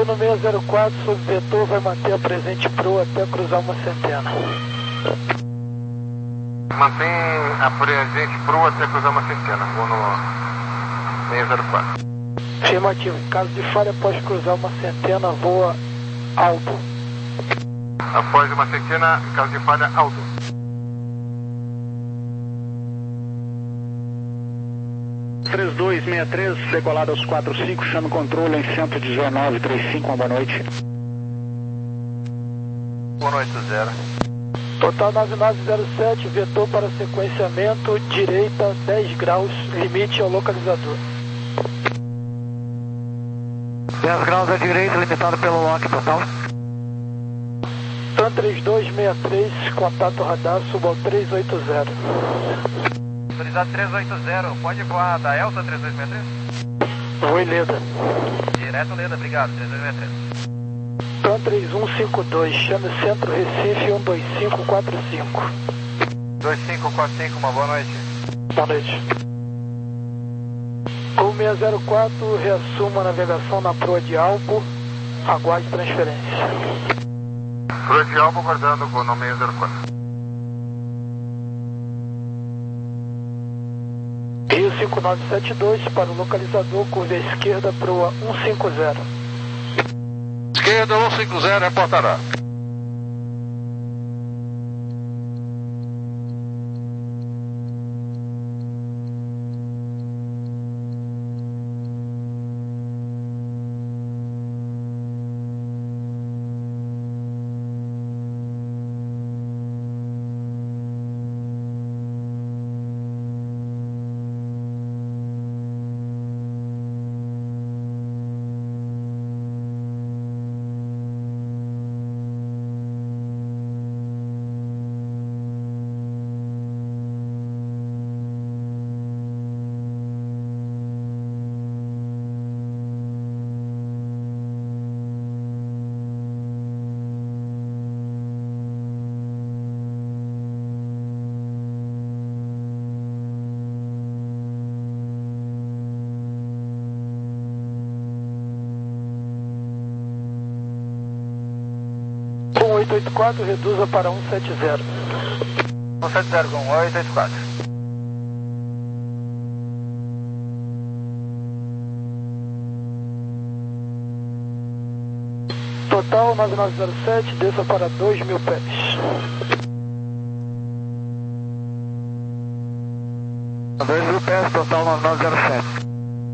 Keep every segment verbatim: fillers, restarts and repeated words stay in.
Gol no seis zero quatro, sob vetor, vai manter a presente proa até cruzar uma centena. Mantém a presente proa até cruzar uma centena. Gol no seis zero quatro. Afirmativo. Em caso de falha, após cruzar uma centena, voa alto. Após uma centena, em caso de falha, alto. três dois seis três, decolado aos quatro cinco, chama o controle em cento e dezenove, trinta e cinco, uma boa noite. Boa noite, zero. Total nove nove zero sete, vetor para sequenciamento, direita dez graus, limite ao localizador. dez graus à direita, limitado pelo lock total. TAM três dois seis três, contato radar, suba ao três oito zero. Autorizado três oito zero, pode voar da Elsa três dois seis três? Oi, Leda. Direto, Leda, obrigado, três dois seis três. TAM três um cinco dois, chame Centro Recife um dois cinco quatro cinco. dois cinco quatro cinco, uma boa noite. Boa noite. Gol seis zero quatro, reassuma a navegação na proa de Alpo, aguarde transferência. Proa de Alpo, guardando o gol no seis zero quatro. Rio cinco nove sete dois, para o localizador, curva esquerda, proa cento e cinquenta. Esquerda, cento e cinquenta, reportará. oito oito quatro, reduza para cento e setenta. cento e setenta com oito oito quatro. Total nove nove zero sete, desça para dois mil pés. dois mil pés, total nove nove zero sete.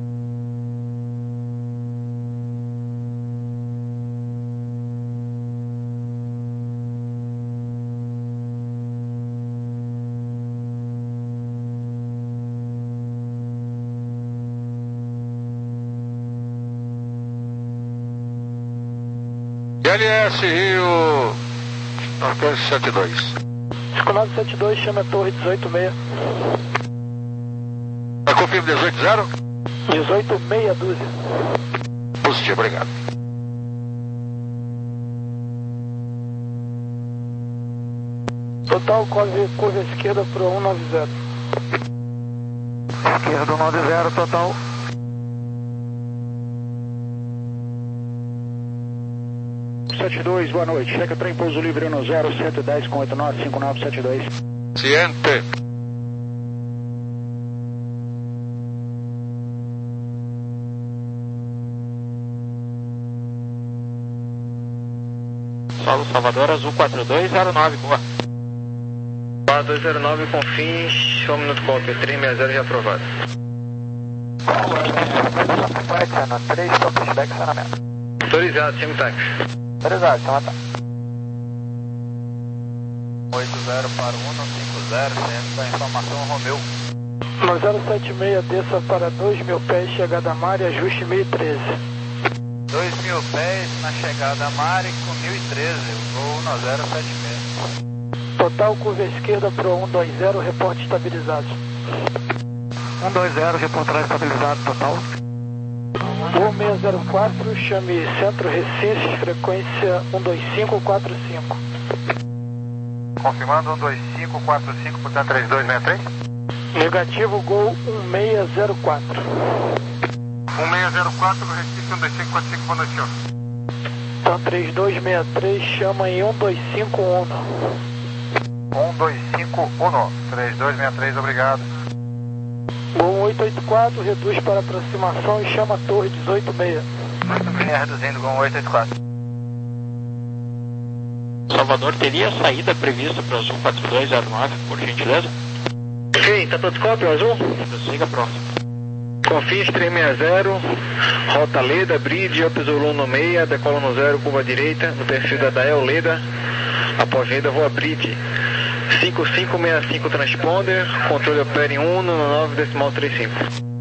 L S Rio nove sete dois. cinco nove sete dois, chama a torre dezoito seis. Tá confirmo dezoito zero? dezoito meia dúzia. Positivo, obrigado. Total, curva, curva esquerda para cento e noventa. Esquerda cento e noventa, total. sete dois, boa noite. Chega trem pouso livre no zero cento e dez com oito nove cinco nove sete dois. Ciente. Solo Salvador, Azul quatro dois zero nove, boa. quatro dois zero nove com fins, um minuto copy, três seis zero já aprovado. três, pushback, estacionamento. Autorizado, chama o táxi. Autorizado, chama tá. oito zero para um não cinco zero, centro da informação Romeu. No zero sete seis, desça para dois mil pés, chegada a mar e ajuste mil e treze. dois mil pés na chegada a Mari com mil e treze, voo no zero sete seis. Total, curva esquerda para cento e vinte, reporte estabilizado. cento e vinte, reportar estabilizado, total. Voo seis zero quatro, chame Centro Recife, frequência um dois cinco quatro cinco. Confirmando um dois cinco quatro cinco, portanto três dois seis três. Negativo, Gol um seis zero quatro. um seis zero quatro, Recife um dois cinco quatro cinco, boa noite, senhor. Então três dois seis três, chama em um dois cinco um. um dois cinco um, três dois seis três, obrigado. Gol oito oito quatro, reduz para aproximação e chama a torre dezoito seis. oito seis, reduzindo com oito oito quatro. Salvador, teria saída prevista para o Azul quatro dois zero nove, por gentileza? Ok, tá todo cópia, Azul? Prossiga, pronto. Confins três seis zero, rota Leda, bridge, up Zulu no meia, decola no zero, curva direita, no perfil da Dael Leda, após Leda, voa bridge. cinco cinco seis cinco transponder, controle opera em um no nove decimal trinta e cinco.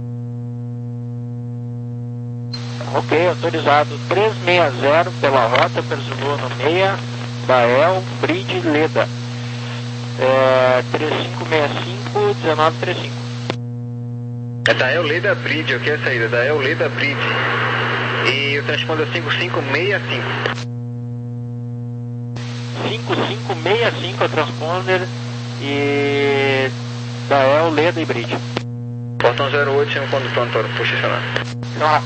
Ok, autorizado três seis zero pela rota, Zulu no meia, Dael, bridge, Leda. É, três cinco seis cinco, um nove três cinco. É Dael Leda Bridge, ok, a saída, Dael Leda Bridge. E o transponder é cinco cinco seis cinco. cinco cinco seis cinco é transponder e Dael, Leda e bridge. Portão zero oito, chama o condutor para posicionar. Ah.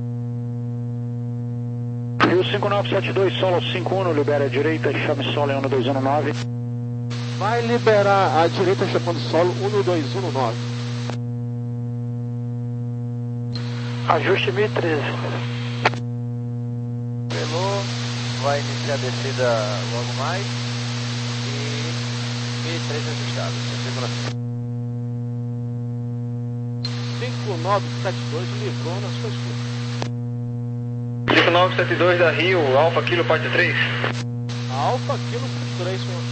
Rio cinco nove sete dois, solo cinco um, libera a direita, chame solo em um dois um nove. Vai liberar a direita chamando solo um dois um nove. Ajuste mil e treze. Pelou, vai iniciar a descida logo mais e mil e treze ajustado. cinco nove sete dois livrou na sua escuta. cinco nove sete dois da Rio, Alfa Kilo parte três. Alfa Kilo parte três, senhor.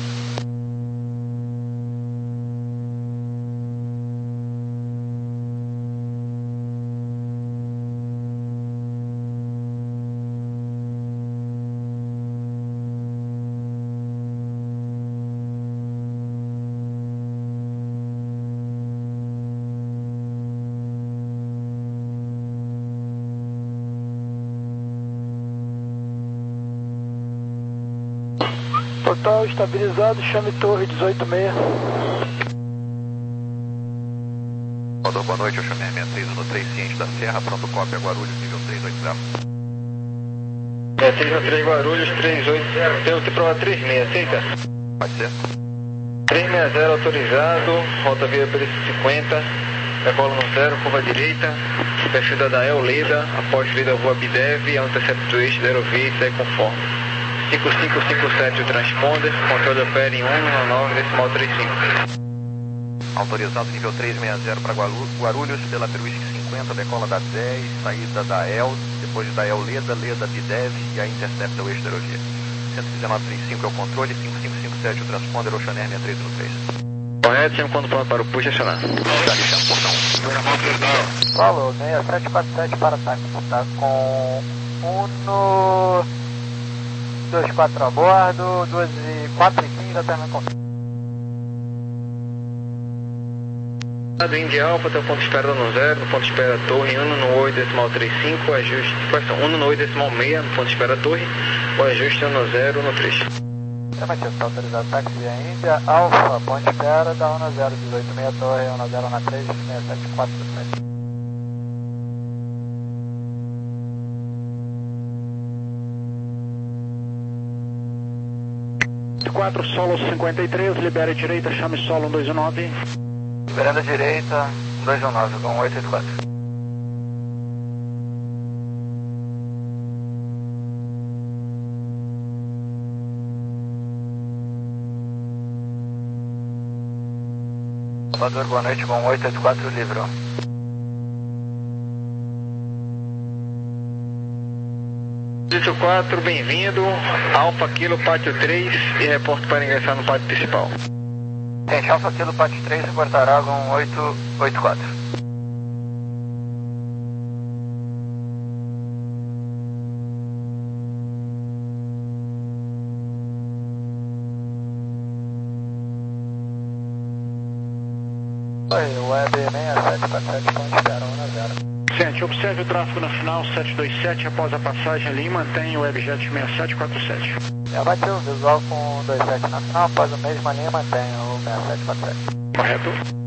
Total estabilizado, chame torre dezoito seis. Mandou boa noite, eu chamei a sessenta e três no três ciente da Serra, pronto cópia Guarulhos, nível três oito zero. É três no três Guarulhos, três oito zero. Tem que provar três seis, aceita? Pode ser? três seis zero autorizado, rota via P cinquenta, decola no zero, curva direita, perfil da Dael Leda, após Leda voa Bidev, intercepto eixo zero V e segue conforme. cinco cinco cinco sete o transponder, controle opera em um no nove decimal trinta e cinco. Autorizado nível três seis zero para Guarulhos, pela Peruísque cinquenta, decola da dez, saída da El, depois da El Leda, Leda Bidev e a intercepta o eixo zero V. cento e dezenove trinta e cinco é o controle, cinco cinco cinco sete o transponder, Oceaner sessenta e três no três. Correto, sempre quando pronto para o push, acionar. Já lixando o portão. Falou, seis sete quatro sete para ataque. Tá com Uno dois quatro a bordo, duas e quatro e quinze até na conta. Do Indy Alpha, tem o ponto de espera no zero, no ponto de espera torre um no oito decimal trinta e cinco, ajuste, um no oito decimal seis, no ponto de espera torre, o ajuste um no zero no três. Afirmativo, está autorizado táxi via Índia, Alfa, ponte de espera, da um no zero, dezoito seis torre, um no zero na três, seis sete quatro sete. quatro, solo cinquenta e três, libera a direita, chame solo um dois um nove. Liberando a direita, dois um nove com oito oito quatro. Salvador, boa noite com oito oito quatro, livrou. oito quatro, bem-vindo, Alfa Kilo Pátio três e reporte para ingressar no pátio principal. Gente, Alfa Kilo Pátio três, reportará com oito oito quatro. Oi, Web seis sete quatro sete, ponte espera, um no zero. Gente, observe o tráfego nacional sete dois sete, após a passagem ali, mantém o Webjet seis sete quatro sete. Já bateu o visual com dois sete na final, após a mesma linha mantém o seis sete quatro sete. Correto.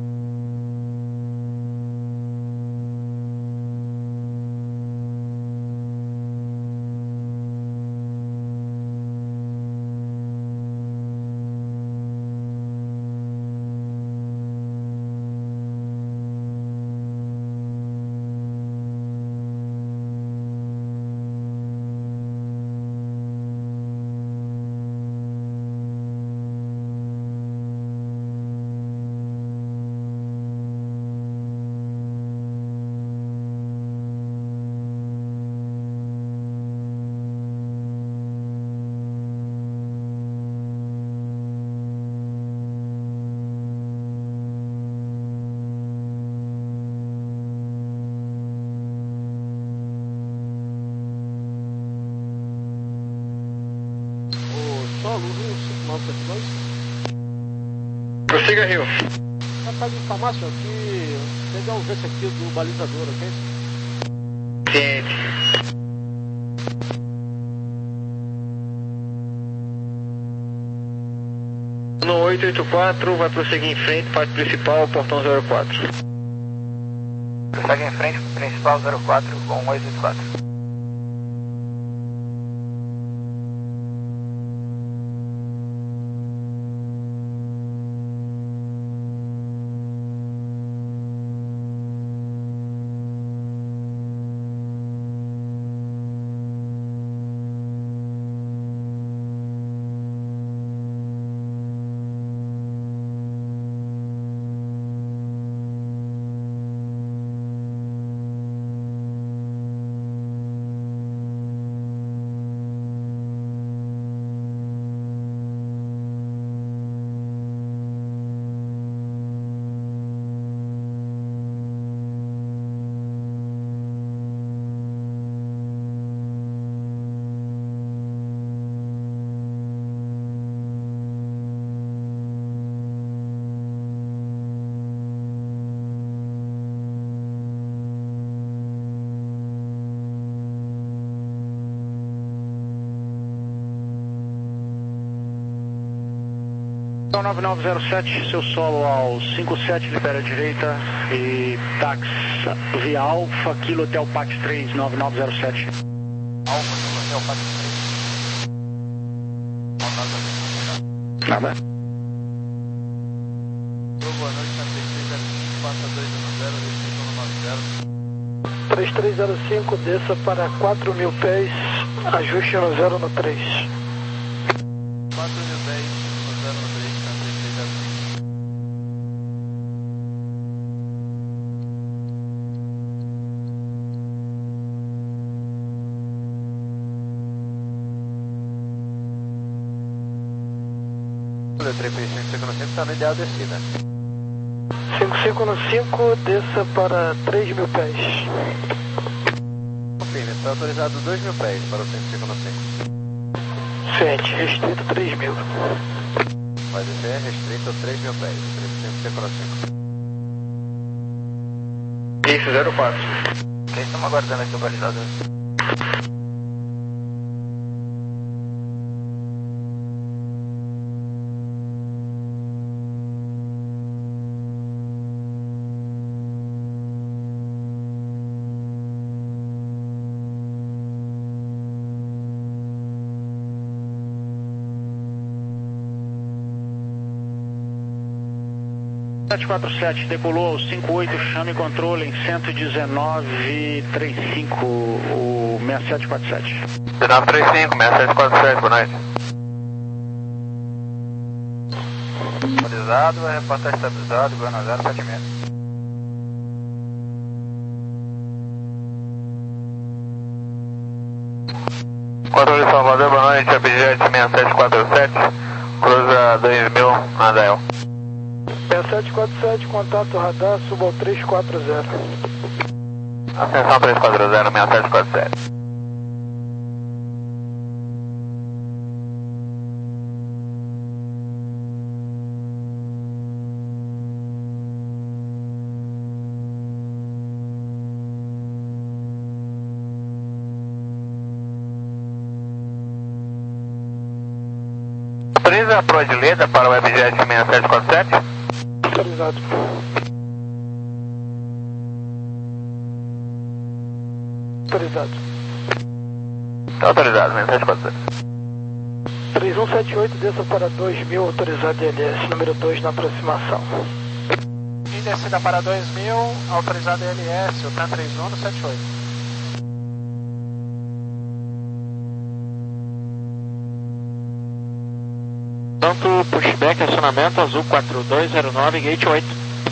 solo, um cinco nove sete dois. Prossiga, Rio. Tá para informar, senhor, que teve a ausência aqui do balizador, ok? Ciente. No oito oito quatro, vai prosseguir em frente, parte principal, portão zero quatro. Segue em frente, principal zero quatro, com oito oito quatro. nove nove zero sete, seu solo ao cinco sete, libera a direita e táxi via Alfa, Kilo Hotel Pat três, nove nove zero sete. Alfa, Kilo Hotel Pat três. Nada. Boa noite, três três zero cinco, quatro dois um zero, restrição nove zero. três três zero cinco, desça para quatro mil pés, ajuste no zero no três. quatro mil pés, no zero no três, tá três três zero cinco. O três cinco cinco no cinco está no ideal descida. cinco cinco no cinco, desça para três mil pés. Confirme, está autorizado dois mil pés para o cinco cinco no cinco. Ciente, restrito três mil. Vai descer restrito três mil pés, cinco cinco no cinco. Isso, zero quatro. Ok, estamos aguardando aqui o balizador. sete quatro sete, decolou cinco oito, chame controle em cento e dezenove trinta e cinco, o seis sete quatro sete. dezenove trinta e cinco, seis sete quatro sete, boa noite. Autorizado, vai reportar estabilizado, Goiânia zero sete seis. Controle Salvador, boa noite, Abjet seis sete quatro sete, cruza dois mil, Adael. seis sete quatro sete, contato radar, suba ao três quatro zero. Ascensão três quatro zero, seis sete quatro sete. Autoriza a proa de Leda para o Webjet seis sete quatro sete? Autorizado. Autorizado. Está autorizado, seis sete quatro sete. três um sete oito, desça para dois mil, autorizado L S, número dois na aproximação. E descida para dois mil, autorizado L S, o T A três um no sete oito. Tanto pushback, acionamento azul quatro dois zero nove, gate oito.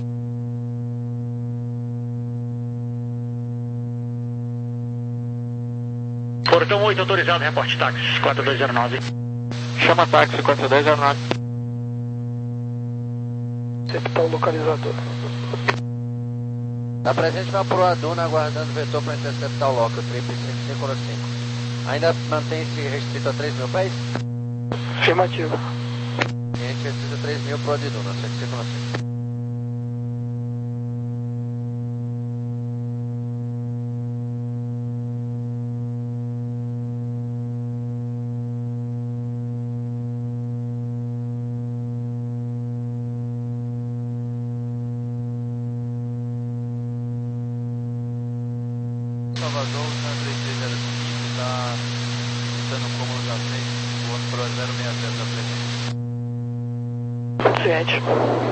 Portão oito autorizado, reporte táxi quatro dois zero nove. Chama táxi quatro dois zero nove. Interceptar o localizador. Está presente na proa Duna, aguardando o vetor para interceptar o local, trip cinco cinco no cinco. Ainda mantém-se restrito a três mil pés? Afirmativo. Cliente oitenta e três mil pro Adiduna, sete cinco cinco. Salvador, San três três zero cinco, está dando um cômodo da frente, voando para zero seis zero da frente. Ciente.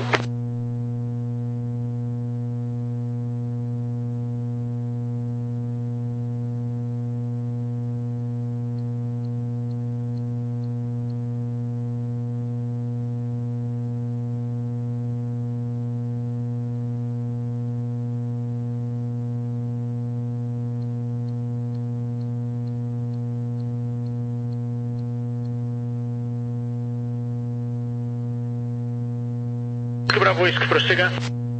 Bravo Whisky, prossiga.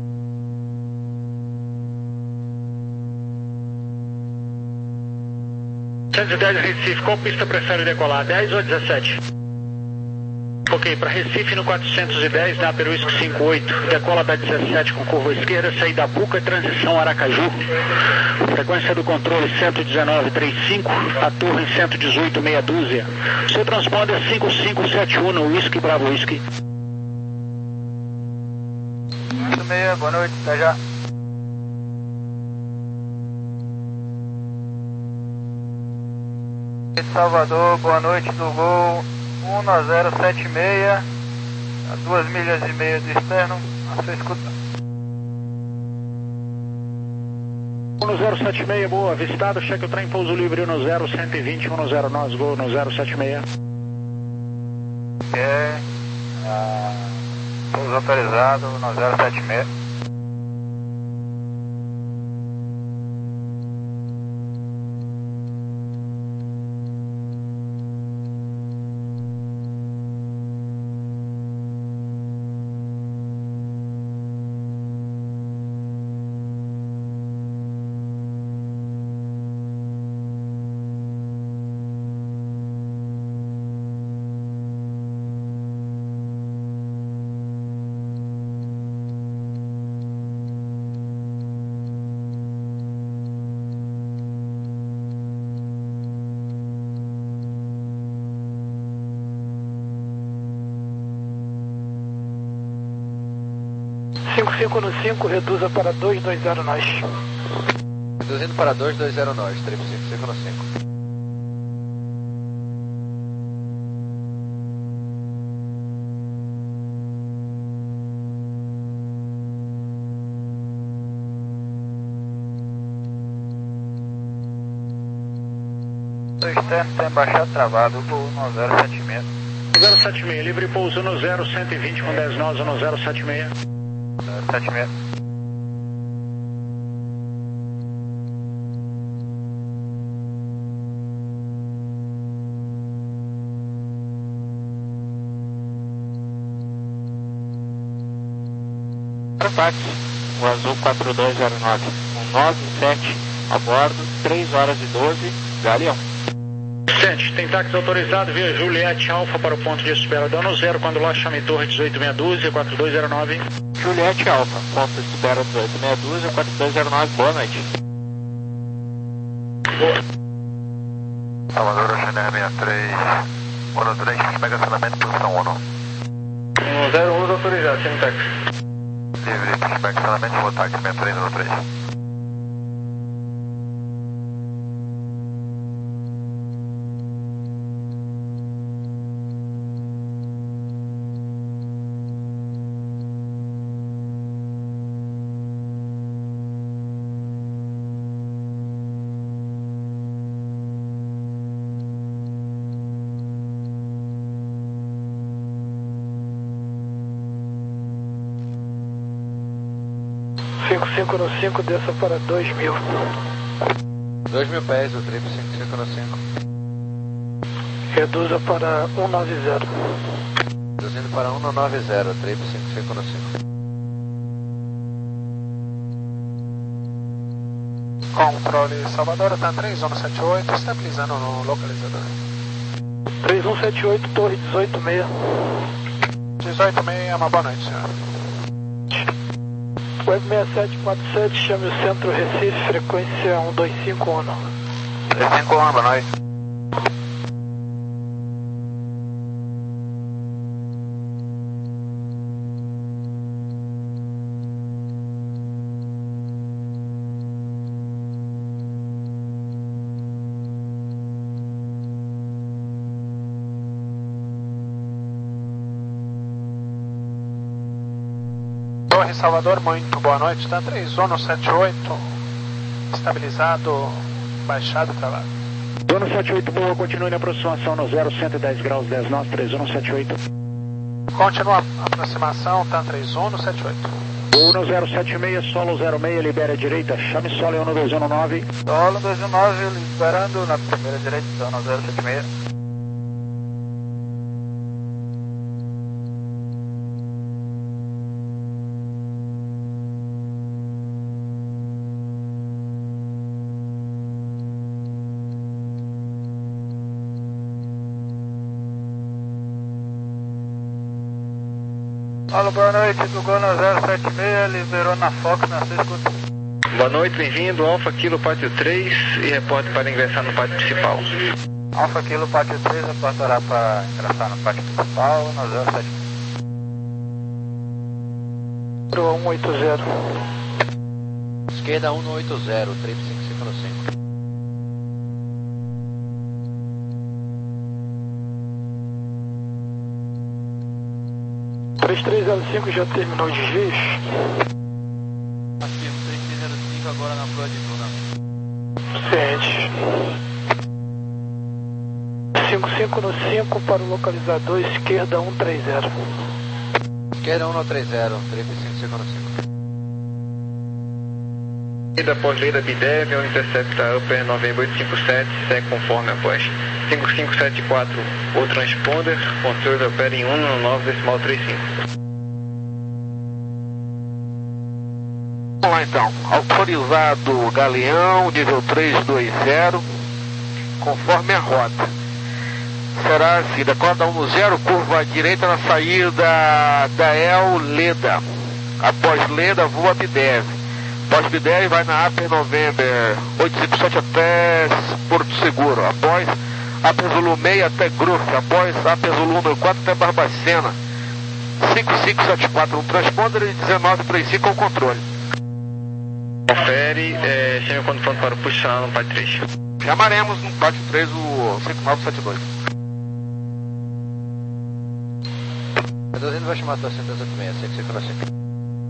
cento e dez Recife, qual pista prefere decolar? dez ou dezessete? Ok, para Recife no quatrocentos e dez, na Peru Whisky cinquenta e oito, decola da dezessete com curva esquerda, saída Buca, transição Aracaju. Frequência do controle cento e dezenove trinta e cinco, a torre cento e dezoito meia dúzia. Seu transponder é cinco cinco sete um no Whisky Bravo Whisky. meia, boa noite, até já. Salvador, boa noite do Gol um zero sete seis, a duas milhas e meia do externo, a sua escuta. um zero sete seis, boa, avistado, cheque o trem, pouso livre no zero cento e vinte, um zero nós, Gol no zero sete seis. É, ah, pouso autorizado no zero sete seis. cinco cinco no cinco, reduza para dois dois zero nós. Reduzindo para dois dois zero nós, triplo cinco cinco no cinco. O externo tem baixado travado, voo no zero sete seis. zero sete seis, livre pouso no zero cento e vinte com dez nós no zero sete seis. zero sete seis. Táxi, o azul quatro dois zero nove, um nove sete a bordo, três horas e doze, Galeão. Sente, tem táxi autorizado via Juliette Alfa para o ponto de espera, dano zero quando lá chame torre dezoito meia dúzia, quatro dois zero nove. Juliette Alfa, ponto de espera dezoito meia dúzia, quatro dois zero nove, boa noite. Boa. Salvador, Oceaner sessenta e três, um três, pega acionamento, posição um. um zero um autorizado, sem táxi. Livre, pega acionamento, vou táxi, sessenta e três, um três. cinco cinco no cinco, desça para dois mil. dois mil pés, o triplo cinco cinco no cinco. Reduza para um nove zero. Reduzindo para um nove zero, triplo cinco cinco no cinco. Controle Salvador, tá três um sete oito, estabilizando no localizador. três um sete oito, torre dezoito seis. dezoito seis, uma boa noite, senhor. Web seis sete quatro sete, chame o centro Recife, frequência um dois cinco um. dois cinco um, boa noite. Torre Salvador, muito boa noite, está três um sete oito, estabilizado, baixado, travado. Zona sete oito, boa, continue na aproximação no zero, cento e dez graus, dez nós, três um sete oito. Continua a aproximação, tá três um sete oito. um zero sete seis, solo zero seis, libera a direita, chame solo um dois um nove. Solo dois um nove, liberando na primeira direita, zona zero sete seis. Alô, boa noite, do Gona zero sete seis, liberou na Fox, na seis escuta. Boa noite, bem-vindo, Alfa Kilo Pátio três e reporte para ingressar no pátio principal. Alfa Kilo Pátio três, reportará para ingressar no pátio principal, no zero sete seis. um oito zero. Esquerda um oito zero, três cinco cinco cinco. três três zero cinco já terminou de giz. Ativo, três três zero cinco agora na flor de Duna. Ciente. cinco cinco no cinco para o localizador, esquerda um três zero. Esquerda um três zero, três cinco cinco cinco. Leda após Leda Bidev, o intercepta Upper November oito cinco sete, segue conforme após cinco cinco sete quatro, o transponder, controle opera em um no nove decimal trinta e cinco. Vamos lá então, autorizado Galeão, nível três dois zero, conforme a rota. Será assim, decola um zero, curva à direita na saída da El Leda. Após Leda, voa Bidev. Após Bidev, vai na Upper November oito cinco sete até Porto Seguro. Após Upper Zulu seis até Gruf. Após Upper Zulu número quatro até Barbacena. cinco cinco sete quatro, um transponder e dezenove trinta e cinco ao controle. Confere, é, chame quando pronto para o puxar no pátio três. Chamaremos no pátio três o cinco nove sete dois. Reduzindo, vai chamar a tua cento e oitenta e seis, cinco cinco cinco.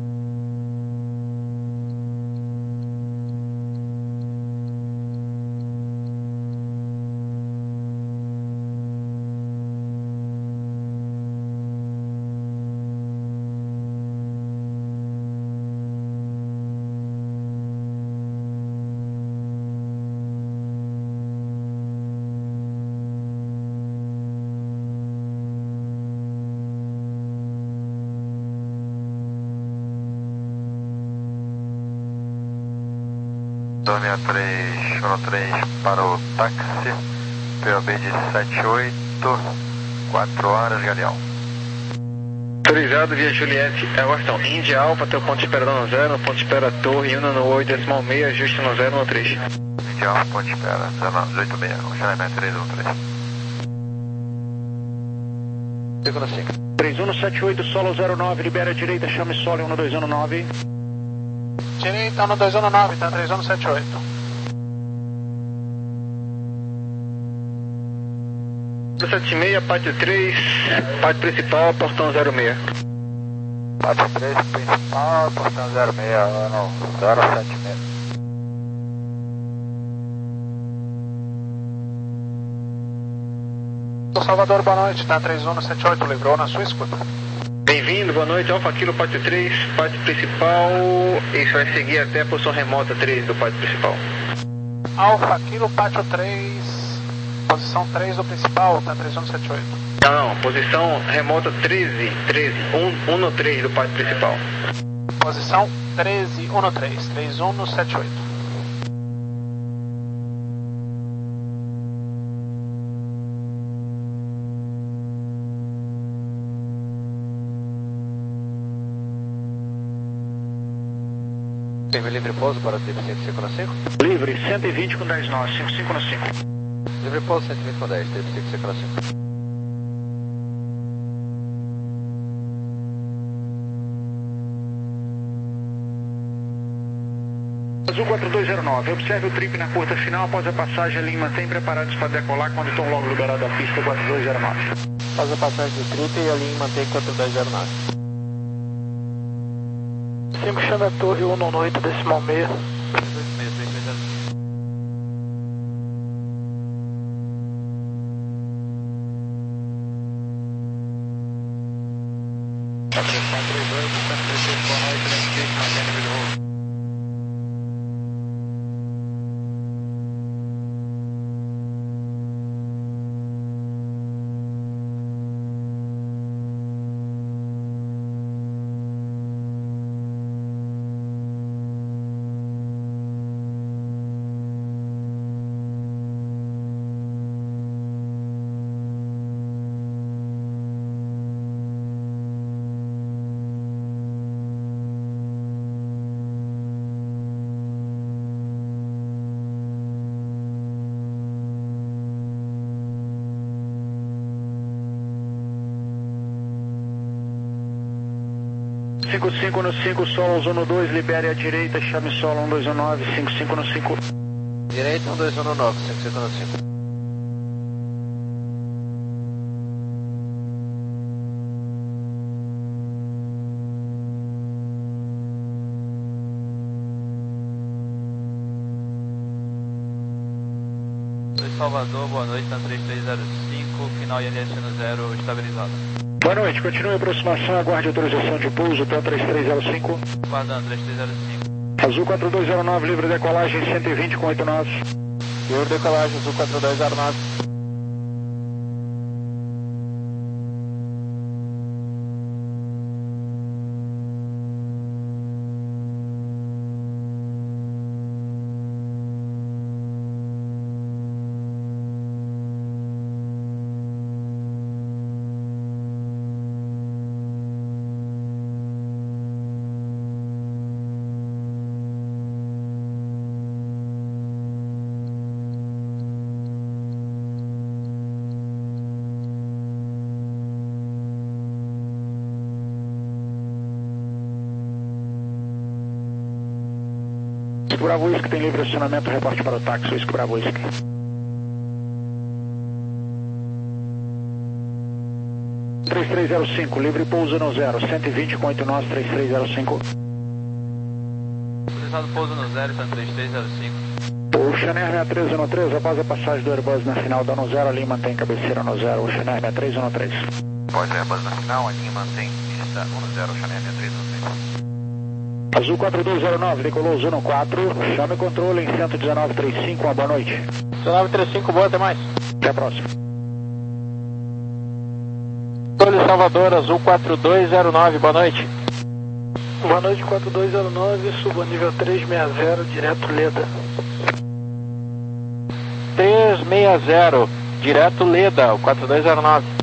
Zona três um três para o táxi, P O B de sete oito, quatro horas, Galeão. Autorizado via Juliette, Agostão, Índia Alfa, teu ponto de espera no zero, ponto de espera Torre, Una no oito decimal seis, ajuste no zero no três. Índia Alfa, ponto de espera, dezoito seis, funcionamento três um três. cinco cinco. três um sete oito, solo zero nove, libera a direita, chame solo um dois um nove. Direita um dois um nove, tá três um sete oito. sete seis, pátio três, pátio principal, portão zero seis. Pátio três, principal, portão zero seis, ano zero sete seis. Salvador, boa noite, tá três um sete oito, livrou na sua escuta. Bem-vindo, boa noite, Alfa Kilo, pátio três, pátio principal, isso vai seguir até a posição remota três do pátio principal. Alfa Kilo, pátio três, posição três do principal, tá três um sete oito. Não, não, posição remota treze, treze, um no três do pátio principal. Posição treze, um no três, três um sete oito. Confirme livre pouso para o tipo cento e cinco no cinco. Livre, cento e vinte com dez nós, cinco cinco no cinco. Livre pouso cento e vinte com dez, tipo cento e cinco no cinco. Azul quatro dois zero nove, observe o trip na curta final após a passagem, a linha mantém preparados para decolar quando estão logo liberado da pista quatro dois zero nove. Faz a passagem do trip e a linha mantém quatro dois zero nove. cinco chama a torre um no oito decimal meia. cinco cinco no cinco, solo um no dois, libere à direita, chame solo um dois um nove, cinco cinco no cinco. Direita um dois um nove, cinco cinco no cinco. Salvador, boa noite, na três três zero cinco, final I N S no zero, estabilizado. Boa noite, continue a aproximação, aguarde autorização de pouso, T três três zero cinco. Guardando, três três zero cinco. Azul quatro dois zero nove, livre decolagem, cento e vinte com oito nós. Livre decolagem, Azul quatro dois zero nove. Bravo Whisky tem livre acionamento, reporte para o táxi, Whisky Bravo Whisky. três três zero cinco, livre pouso no zero, cento e vinte com oito nós, três três zero cinco. Autorizado pouso no zero, está três três zero cinco. Ocean Air sessenta e três um três, após a passagem do Airbus na final da no zero, a linha mantém cabeceira no zero, Ocean Air sessenta e três um três. Após o Airbus na final, a linha mantém pista um no zero, Ocean Air sessenta e três um três. Azul quatro dois zero nove, decolou Zuno quatro, chame controle em cento e dezenove trinta e cinco, uma boa noite. dezenove trinta e cinco, boa, até mais. Até a próxima. Controle Salvador, Azul quatro dois zero nove, boa noite. Boa noite, quatro dois zero nove, suba nível três seis zero, direto Leda. três seis zero, direto Leda, quatro dois zero nove.